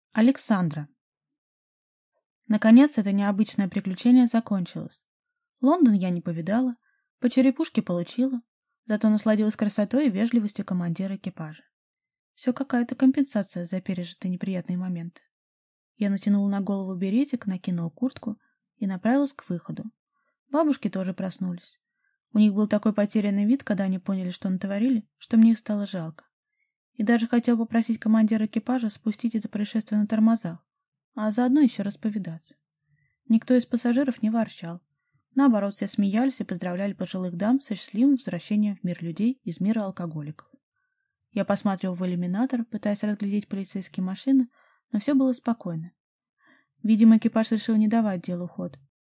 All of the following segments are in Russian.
Александра. Наконец, это необычное приключение закончилось. Лондон я не повидала, по черепушке получила, зато насладилась красотой и вежливостью командира экипажа. Все какая-то компенсация за пережитые неприятные моменты. Я натянула на голову беретик, накинула куртку и направилась к выходу. Бабушки тоже проснулись. У них был такой потерянный вид, когда они поняли, что натворили, что мне их стало жалко. И даже хотел попросить командира экипажа спустить это происшествие на тормозах, а заодно еще раз повидаться. Никто из пассажиров не ворчал. Наоборот, все смеялись и поздравляли пожилых дам со счастливым возвращением в мир людей из мира алкоголиков. Я посматривал в иллюминатор, пытаясь разглядеть полицейские машины, но все было спокойно. Видимо, экипаж решил не давать делу ход.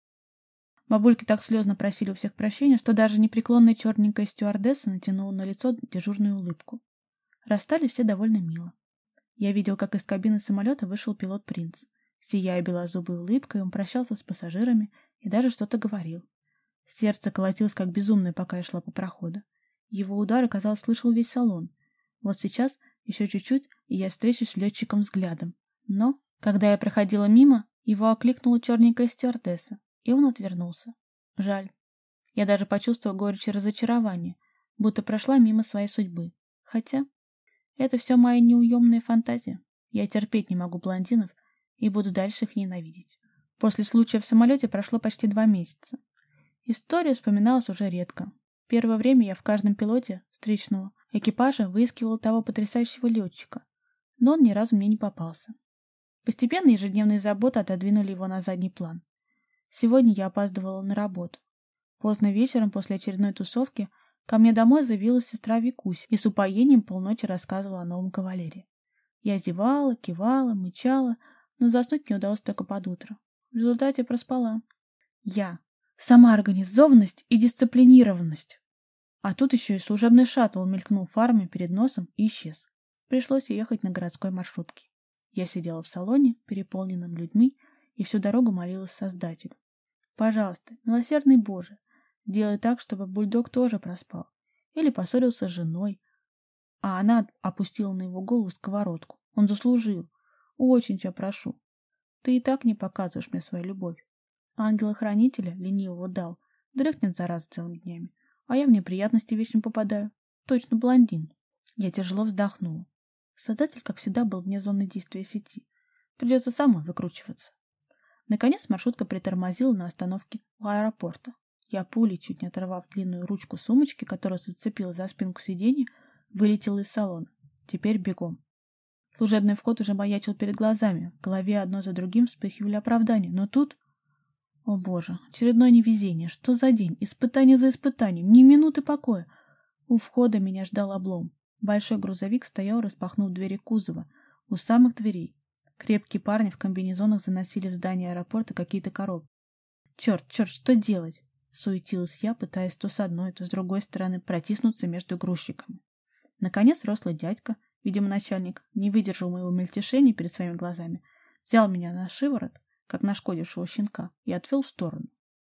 Бабульки так слезно просили у всех прощения, что даже непреклонная черненькая стюардесса натянула на лицо дежурную улыбку. Расстались все довольно мило. Я видел, как из кабины самолета вышел пилот-принц. Сияя белозубой улыбкой, он прощался с пассажирами и даже что-то говорил. Сердце колотилось как безумное, пока я шла по проходу. Его удары, казалось, слышал весь салон. Вот сейчас, еще чуть-чуть, и я встречусь с летчиком взглядом. Но, когда я проходила мимо, его окликнула черненькая стюардесса, и он отвернулся. Жаль. Я даже почувствовала горечь и разочарование, будто прошла мимо своей судьбы. Хотя... это все моя неуемная фантазия. Я терпеть не могу блондинов и буду дальше их ненавидеть. После случая в самолете прошло почти 2 месяца. История вспоминалась уже редко. Первое время я в каждом пилоте встречного экипажа выискивала того потрясающего летчика, но он ни разу мне не попался. Постепенно ежедневные заботы отодвинули его на задний план. Сегодня я опаздывала на работу. Поздно вечером после очередной тусовки ко мне домой заявилась сестра Викусь и с упоением полночи рассказывала о новом кавалере. Я зевала, кивала, мычала, но заснуть мне удалось только под утро. В результате проспала. Я. Самоорганизованность и дисциплинированность. А тут еще и служебный шаттл мелькнул фарами перед носом и исчез. Пришлось ехать на городской маршрутке. Я сидела в салоне, переполненном людьми, и всю дорогу молилась Создателю. Пожалуйста, милосердный Боже, делай так, чтобы бульдог тоже проспал. Или поссорился с женой, а она опустила на его голову сковородку. Он заслужил. Очень тебя прошу. Ты и так не показываешь мне свою любовь. Ангела-хранителя ленивого дал. Дрыхнет зараза целыми днями. А я в неприятности вечно попадаю. Точно блондин. Я тяжело вздохнула. Создатель, как всегда, был вне зоны действия сети. Придется самой выкручиваться. Наконец маршрутка притормозила на остановке у аэропорта. Я пулей, чуть не оторвав длинную ручку сумочки, которая зацепила за спинку сиденья, вылетела из салона. Теперь бегом. Служебный вход уже маячил перед глазами. В голове одно за другим вспыхивали оправдания. Но тут... О боже, очередное невезение. Что за день? Испытание за испытанием. Ни минуты покоя. У входа меня ждал облом. Большой грузовик стоял, распахнув двери кузова. У самых дверей. Крепкие парни в комбинезонах заносили в здание аэропорта какие-то коробки. Черт, что делать? Суетилась я, пытаясь то с одной, то с другой стороны протиснуться между грузчиками. Наконец рослый дядька, видимо начальник, не выдержал моего мельтешения перед своими глазами, взял меня на шиворот, как нашкодившего щенка, и отвел в сторону.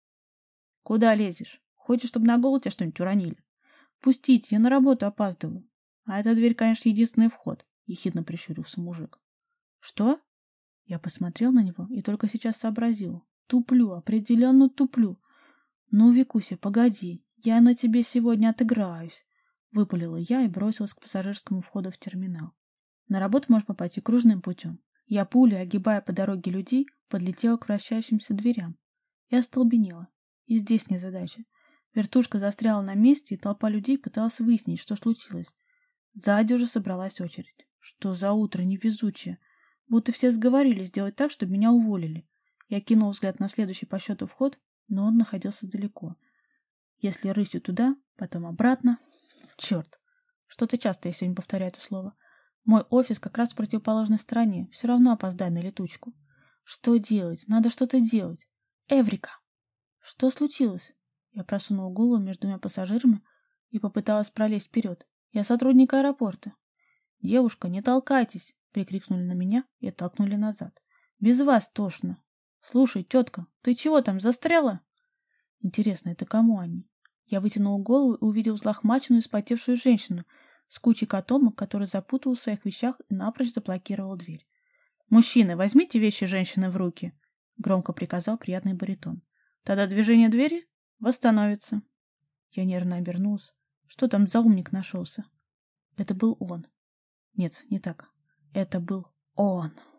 — Куда лезешь? Хочешь, чтобы на голову тебя что-нибудь уронили? — Пустите, я на работу опаздываю. — А эта дверь, конечно, единственный вход, — ехидно прищурился мужик. — Что? Я посмотрел на него и только сейчас сообразил. Туплю, определенно туплю. — Ну, Викуся, погоди, я на тебе сегодня отыграюсь. Выпалила я и бросилась к пассажирскому входу в терминал. На работу можно пойти кружным путем. Я пулей, огибая по дороге людей, подлетела к вращающимся дверям. Я остолбенела. И здесь незадача. Вертушка застряла на месте, и толпа людей пыталась выяснить, что случилось. Сзади уже собралась очередь. Что за утро невезучее. Будто все сговорились сделать так, чтобы меня уволили. Я кинул взгляд на следующий по счету вход, но он находился далеко. Если рысью туда, потом обратно... Черт! Что-то часто я сегодня повторяю это слово. Мой офис как раз в противоположной стороне. Все равно опоздаю на летучку. Что делать? Надо что-то делать. Эврика! Что случилось? Я просунула голову между 2 пассажирами и попыталась пролезть вперед. Я сотрудник аэропорта. Девушка, не толкайтесь! Прикрикнули на меня и оттолкнули назад. Без вас тошно. Слушай, тетка, ты чего там, застряла? Интересно, это кому они? Я вытянул голову и увидел взлохмаченную и вспотевшую женщину с кучей котомок, которая запутала в своих вещах и напрочь заблокировала дверь. «Мужчины, возьмите вещи женщины в руки», — громко приказал приятный баритон. «Тогда движение двери восстановится». Я нервно обернулся. Что там за умник нашелся? Это был он. Нет, не так. Это был он.